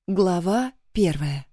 Глава 1.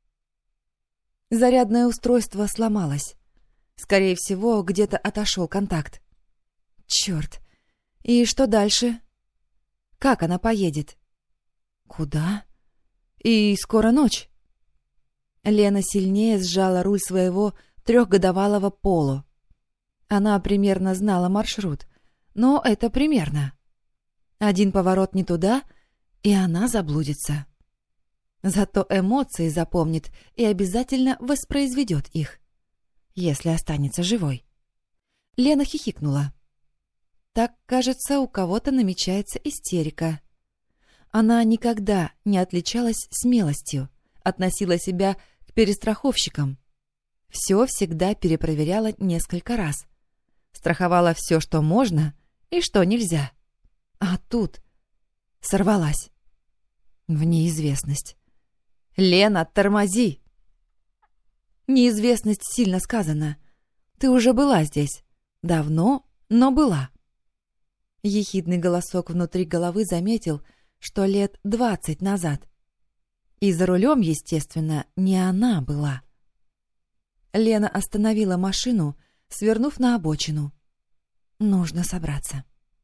Зарядное устройство сломалось. Скорее всего, где-то отошел контакт. Черт! И что дальше? Как она поедет? Куда? И скоро ночь. Лена сильнее сжала руль своего 3-годовалого Поло. Она примерно знала маршрут, но это примерно. Один поворот не туда, и она заблудится. Зато эмоции запомнит и обязательно воспроизведет их, если останется живой. Лена хихикнула. Так, кажется, у кого-то намечается истерика. Она никогда не отличалась смелостью, относила себя к перестраховщикам. Все всегда перепроверяла несколько раз. Страховала все, что можно и что нельзя. А тут сорвалась. В неизвестность. «Лена, тормози!» Неизвестность сильно сказано. Ты уже была здесь. Давно, но была. Ехидный голосок внутри головы заметил, что лет 20 назад. И за рулем, естественно, не она была. Лена остановила машину, свернув на обочину. Нужно собраться.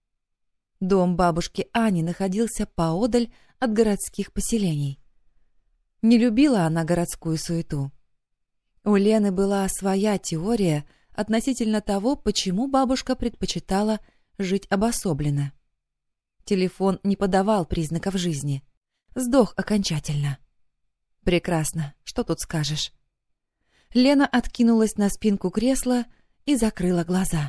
Дом бабушки Ани находился поодаль от городских поселений. Не любила она городскую суету. У Лены была своя теория относительно того, почему бабушка предпочитала жить обособленно. Телефон не подавал признаков жизни. Сдох окончательно. Прекрасно, что тут скажешь. Лена откинулась на спинку кресла и закрыла глаза.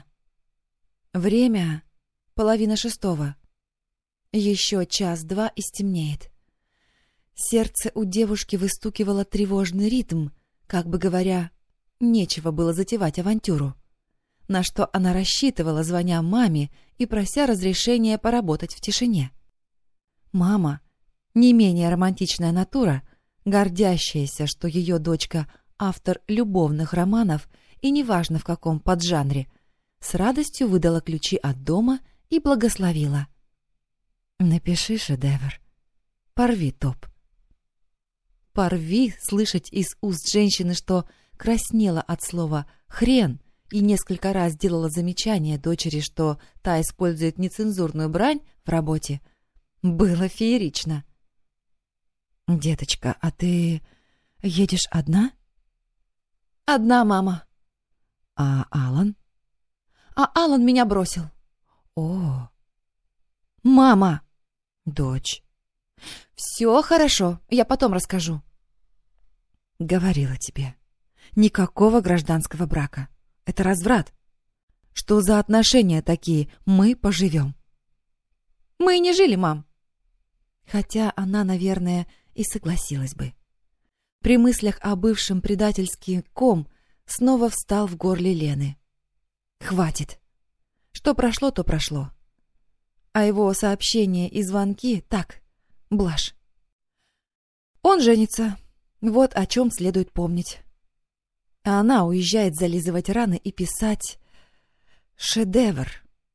Время 5:30. Еще час-два и стемнеет. Сердце у девушки выстукивало тревожный ритм, как бы говоря, нечего было затевать авантюру. На что она рассчитывала, звоня маме и прося разрешения поработать в тишине. Мама, не менее романтичная натура, гордящаяся, что ее дочка — автор любовных романов и неважно в каком поджанре, с радостью выдала ключи от дома и благословила. «Напиши шедевр. Порви топ». «Порви» слышать из уст женщины, что краснела от слова «хрен» и несколько раз делала замечание дочери, что та использует нецензурную брань в работе, было феерично. «Деточка, а ты едешь одна?» «Одна, мама». «А Алан?» «А Алан меня бросил». «О!» «Мама!» «Дочь!» «Все хорошо, я потом расскажу». «Говорила тебе. Никакого гражданского брака. Это разврат. Что за отношения такие? Мы поживем». «Мы и не жили, мам». Хотя она, наверное, и согласилась бы. При мыслях о бывшем предательский ком снова встал в горле Лены. Хватит. Что прошло, то прошло. А его сообщения и звонки — так, блажь. Он женится. Вот о чем следует помнить. А она уезжает зализывать раны и писать шедевр.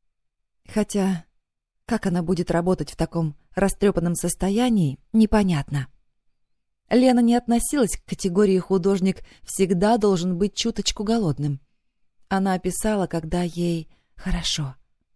Хотя, как она будет работать в таком растрепанном состоянии, непонятно. Лена не относилась к категории «художник всегда должен быть чуточку голодным». Она писала, когда ей хорошо.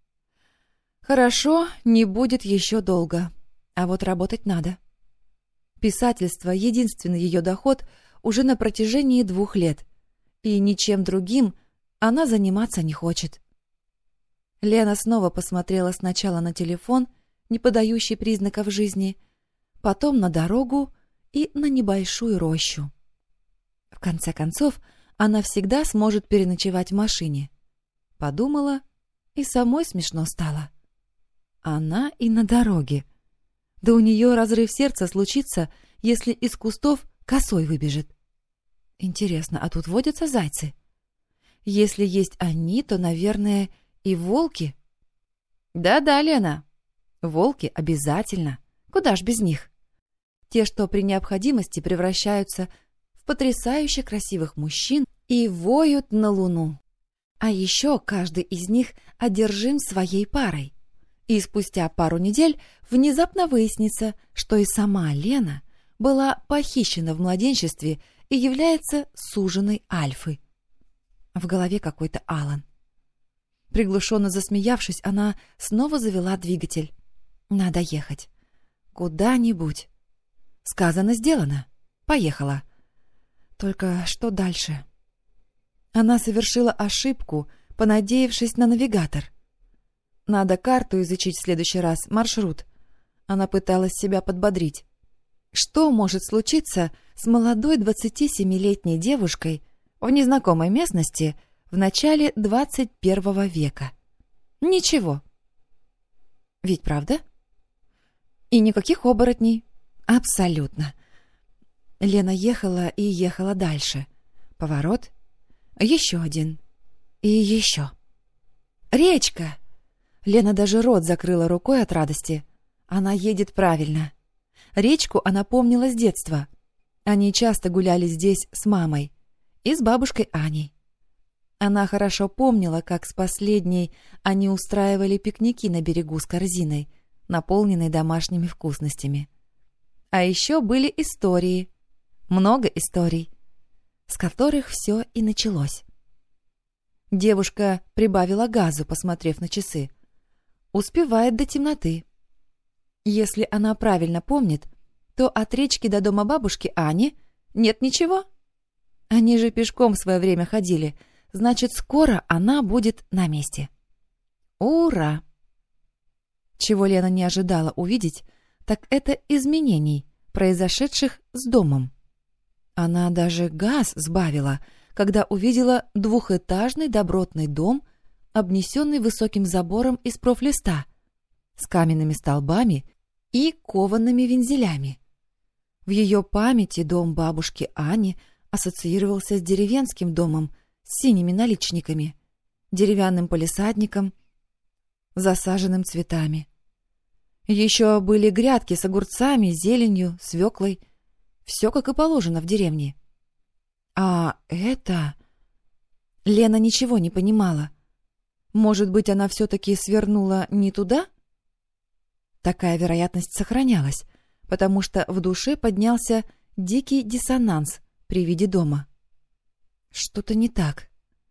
Хорошо не будет еще долго, а вот работать надо. Писательство — единственный ее доход уже на протяжении 2 лет, и ничем другим она заниматься не хочет. Лена снова посмотрела сначала на телефон, не подающий признаков жизни, потом на дорогу и на небольшую рощу. В конце концов, она всегда сможет переночевать в машине. Подумала, и самой смешно стало. Она и на дороге. Да у нее разрыв сердца случится, если из кустов косой выбежит. Интересно, а тут водятся зайцы? Если есть они, то, наверное, и волки. Да-да, Лена, волки обязательно. Куда ж без них? Те, что при необходимости превращаются в потрясающе красивых мужчин и воют на луну. А еще каждый из них одержим своей парой. И спустя пару недель внезапно выяснится, что и сама Лена была похищена в младенчестве и является суженой Альфы. В голове какой-то Алан. Приглушенно засмеявшись, она снова завела двигатель. Надо ехать. Куда-нибудь. Сказано, сделано. Поехала. Только что дальше? Она совершила ошибку, понадеявшись на навигатор. Надо карту изучить в следующий раз, маршрут. Она пыталась себя подбодрить. Что может случиться с молодой 27-летней девушкой в незнакомой местности в начале 21 века? Ничего. Ведь правда? И никаких оборотней. Абсолютно. Лена ехала и ехала дальше. Поворот. Еще один. И еще. Речка! Лена даже рот закрыла рукой от радости. Она едет правильно. Речку она помнила с детства. Они часто гуляли здесь с мамой и с бабушкой Аней. Она хорошо помнила, как с последней они устраивали пикники на берегу с корзиной, наполненной домашними вкусностями. А еще были истории, много историй, с которых все и началось. Девушка прибавила газу, посмотрев на часы. Успевает до темноты. Если она правильно помнит, то от речки до дома бабушки Ани нет ничего. Они же пешком в свое время ходили, значит, скоро она будет на месте. Ура! Чего Лена не ожидала увидеть, так это изменений, произошедших с домом. Она даже газ сбавила, когда увидела двухэтажный добротный дом, обнесенный высоким забором из профлиста, с каменными столбами и коваными вензелями. В ее памяти дом бабушки Ани ассоциировался с деревенским домом с синими наличниками, деревянным палисадником, засаженным цветами. Еще были грядки с огурцами, зеленью, свеклой. Все как и положено в деревне. А это... Лена ничего не понимала. Может быть, она все-таки свернула не туда? Такая вероятность сохранялась, потому что в душе поднялся дикий диссонанс при виде дома. Что-то не так.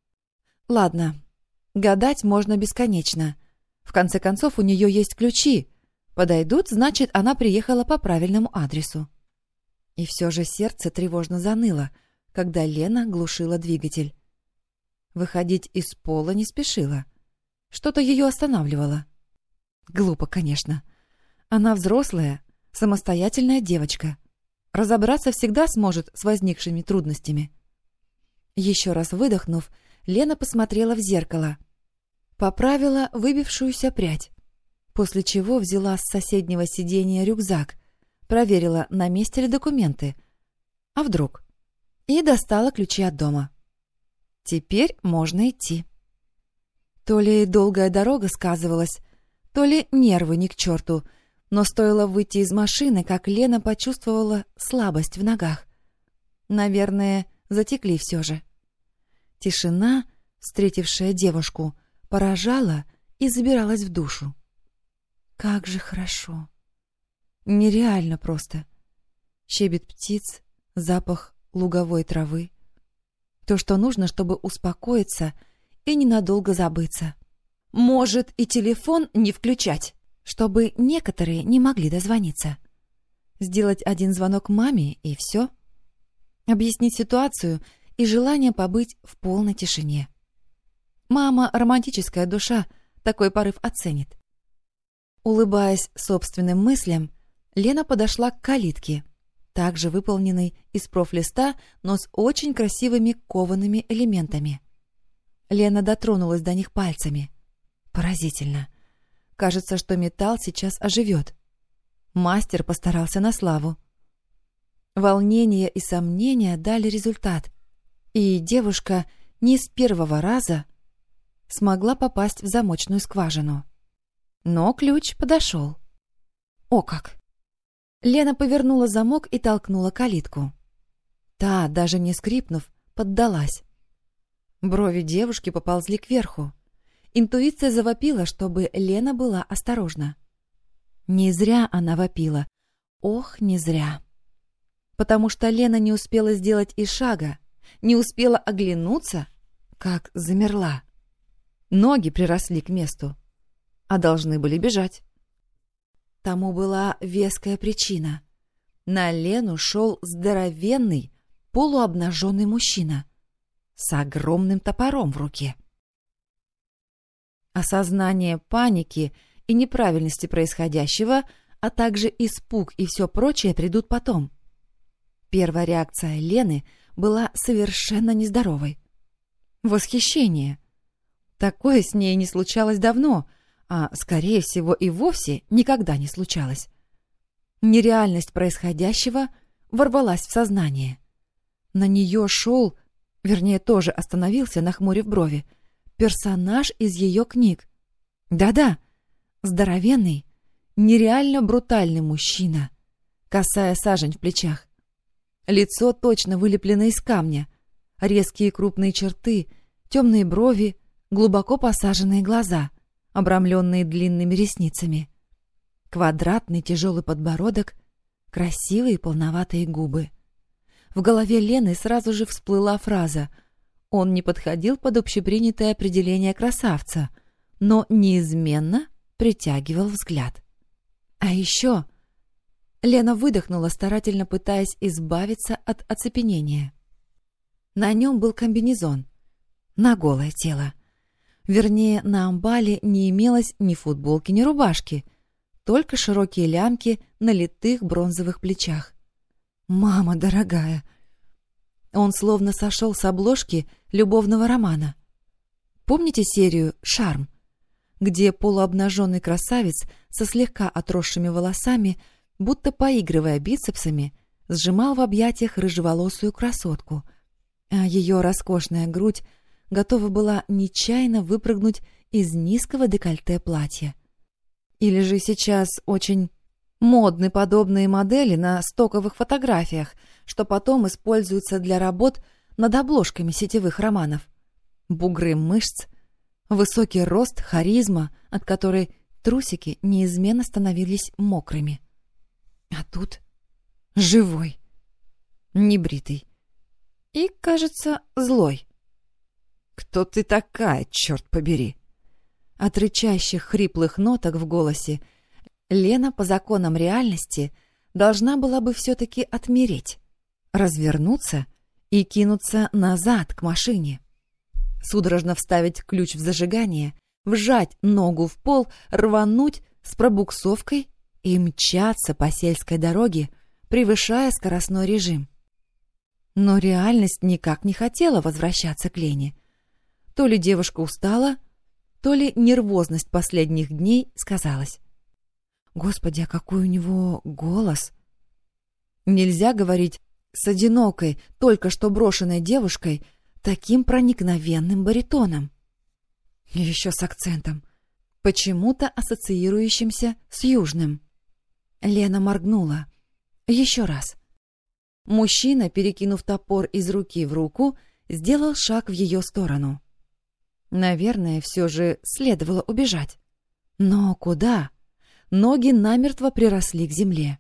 Ладно, гадать можно бесконечно. В конце концов, у нее есть ключи. Подойдут, значит, она приехала по правильному адресу. И все же сердце тревожно заныло, когда Лена глушила двигатель. Выходить из пола не спешила. Что-то ее останавливало. Глупо, конечно. Она взрослая, самостоятельная девочка. Разобраться всегда сможет с возникшими трудностями. Еще раз выдохнув, Лена посмотрела в зеркало. Поправила выбившуюся прядь, после чего взяла с соседнего сиденья рюкзак, проверила, на месте ли документы. А вдруг? И достала ключи от дома. Теперь можно идти. То ли долгая дорога сказывалась, то ли нервы ни к черту, но стоило выйти из машины, как Лена почувствовала слабость в ногах. Наверное, затекли все же. Тишина, встретившая девушку, поражала и забиралась в душу. Как же хорошо! Нереально просто. Щебет птиц, запах луговой травы. То, что нужно, чтобы успокоиться и ненадолго забыться. Может, и телефон не включать, чтобы некоторые не могли дозвониться. Сделать один звонок маме, и все. Объяснить ситуацию и желание побыть в полной тишине. Мама, романтическая душа, такой порыв оценит. Улыбаясь собственным мыслям, Лена подошла к калитке, также выполненной из профлиста, но с очень красивыми коваными элементами. Лена дотронулась до них пальцами. Поразительно. Кажется, что металл сейчас оживет. Мастер постарался на славу. Волнение и сомнения дали результат, и девушка не с первого раза смогла попасть в замочную скважину. Но ключ подошел. О как! Лена повернула замок и толкнула калитку. Та, даже не скрипнув, поддалась. Брови девушки поползли кверху. Интуиция завопила, чтобы Лена была осторожна. Не зря она вопила. Ох, не зря. потому что Лена не успела сделать и шага, не успела оглянуться, как замерла. Ноги приросли к месту, а должны были бежать. Тому была веская причина. На Лену шел здоровенный, полуобнаженный мужчина с огромным топором в руке. Осознание паники и неправильности происходящего, а также испуг и все прочее придут потом. Первая реакция Лены была совершенно нездоровой. Восхищение. Такое с ней не случалось давно, а, скорее всего, и вовсе никогда не случалось. Нереальность происходящего ворвалась в сознание. На нее шел, вернее, тоже остановился, нахмурив брови, персонаж из ее книг. Да-да, здоровенный, нереально брутальный мужчина, косая сажень в плечах. Лицо точно вылеплено из камня, резкие крупные черты, темные брови, глубоко посаженные глаза, обрамленные длинными ресницами. Квадратный тяжелый подбородок, красивые полноватые губы. В голове Лены сразу же всплыла фраза: он не подходил под общепринятое определение красавца, но неизменно притягивал взгляд. А еще Лена выдохнула, старательно пытаясь избавиться от оцепенения. На нем был комбинезон, на голое тело. Вернее, на амбале не имелось ни футболки, ни рубашки, только широкие лямки на литых бронзовых плечах. «Мама дорогая!» Он словно сошел с обложки любовного романа. Помните серию «Шарм», где полуобнаженный красавец со слегка отросшими волосами, будто поигрывая бицепсами, сжимал в объятиях рыжеволосую красотку, а ее роскошная грудь готова была нечаянно выпрыгнуть из низкого декольте платья. Или же сейчас очень модны подобные модели на стоковых фотографиях, что потом используются для работ над обложками сетевых романов. Бугры мышц, высокий рост, харизма, от которой трусики неизменно становились мокрыми. А тут живой, небритый и, кажется, злой. «Кто ты такая, черт побери?» От рычащих хриплых ноток в голосе Лена по законам реальности должна была бы все-таки отмереть, развернуться и кинуться назад к машине. Судорожно вставить ключ в зажигание, вжать ногу в пол, рвануть с пробуксовкой и мчаться по сельской дороге, превышая скоростной режим. Но реальность никак не хотела возвращаться к Лене. То ли девушка устала, то ли нервозность последних дней сказалась. Господи, а какой у него голос! Нельзя говорить с одинокой, только что брошенной девушкой таким проникновенным баритоном. И еще с акцентом, почему-то ассоциирующимся с южным. Лена моргнула. Еще раз. Мужчина, перекинув топор из руки в руку, сделал шаг в ее сторону. Наверное, все же следовало убежать. Но куда? Ноги намертво приросли к земле.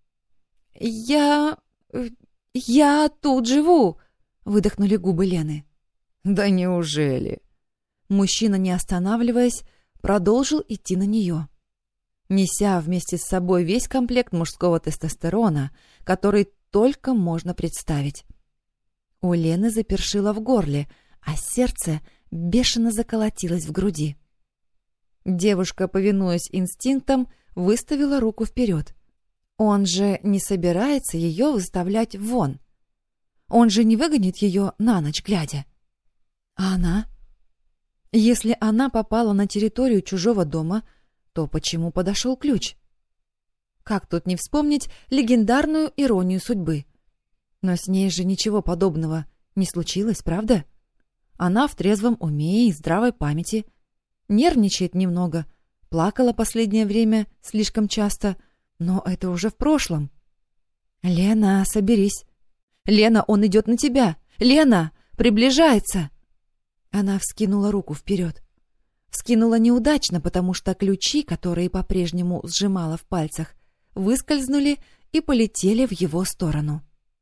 «Я тут живу!» — выдохнули губы Лены. «Да неужели?» Мужчина, не останавливаясь, продолжил идти на нее, неся вместе с собой весь комплект мужского тестостерона, который только можно представить. У Лены запершило в горле, а сердце бешено заколотилось в груди. Девушка, повинуясь инстинктам, выставила руку вперед. Он же не собирается ее выставлять вон. Он же не выгонит ее на ночь глядя. А она? Если она попала на территорию чужого дома, то почему подошел ключ? Как тут не вспомнить легендарную иронию судьбы? Но с ней же ничего подобного не случилось, правда? Она в трезвом уме и здравой памяти. Нервничает немного, плакала последнее время слишком часто, но это уже в прошлом. «Лена, соберись! Лена, он идет на тебя! Лена, приближается!» Она вскинула руку вперед. Вскинула неудачно, потому что ключи, которые по-прежнему сжимала в пальцах, выскользнули и полетели в его сторону.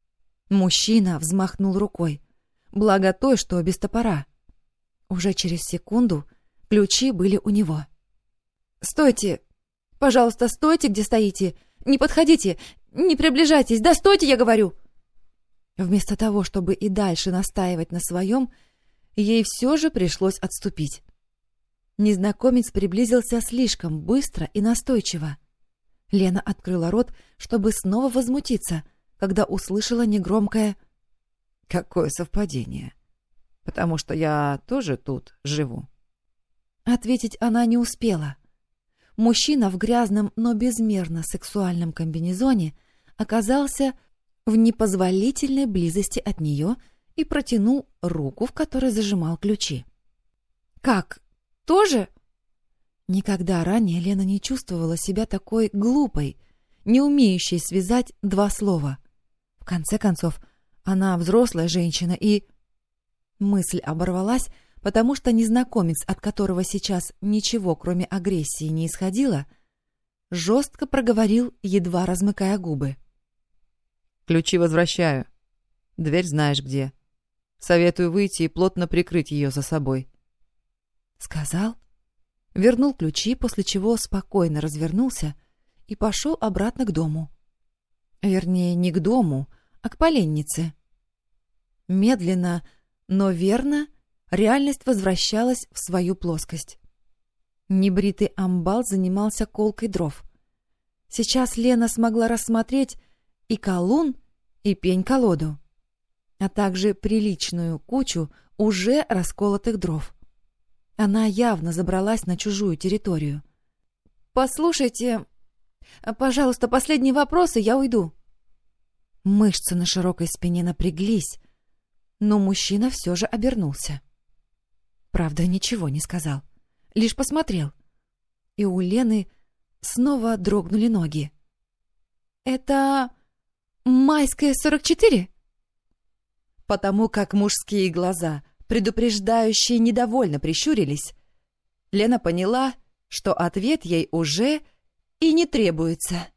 Мужчина взмахнул рукой, благо той, что без топора. Уже через секунду ключи были у него. «Стойте! Пожалуйста, стойте, где стоите! Не подходите! Не приближайтесь! Да стойте, я говорю!» Вместо того, чтобы и дальше настаивать на своем, ей все же пришлось отступить. Незнакомец приблизился слишком быстро и настойчиво. Лена открыла рот, чтобы снова возмутиться, когда услышала негромкое «Какое совпадение! Потому что я тоже тут живу». Ответить она не успела. Мужчина в грязном, но безмерно сексуальном комбинезоне оказался в непозволительной близости от нее и протянул руку, в которой зажимал ключи. «Как? Тоже?» Никогда ранее Лена не чувствовала себя такой глупой, не умеющей связать два слова. В конце концов, она взрослая женщина и... Мысль оборвалась, потому что незнакомец, от которого сейчас ничего, кроме агрессии, не исходило, жестко проговорил, едва размыкая губы. «Ключи возвращаю. Дверь знаешь где. Советую выйти и плотно прикрыть ее за собой». Сказал, вернул ключи, после чего спокойно развернулся и пошел обратно к дому. Вернее, не к дому, а к поленнице. Медленно, но верно, реальность возвращалась в свою плоскость. Небритый амбал занимался колкой дров. Сейчас Лена смогла рассмотреть и колун, и пень-колоду, а также приличную кучу уже расколотых дров. Она явно забралась на чужую территорию. «Послушайте, пожалуйста, последние вопросы, я уйду». Мышцы на широкой спине напряглись, но мужчина все же обернулся. Правда, ничего не сказал, лишь посмотрел. И у Лены снова дрогнули ноги. «Это Майская, 44?» Потому как мужские глаза, предупреждающие, недовольно прищурились, Лена поняла, что ответ ей уже и не требуется.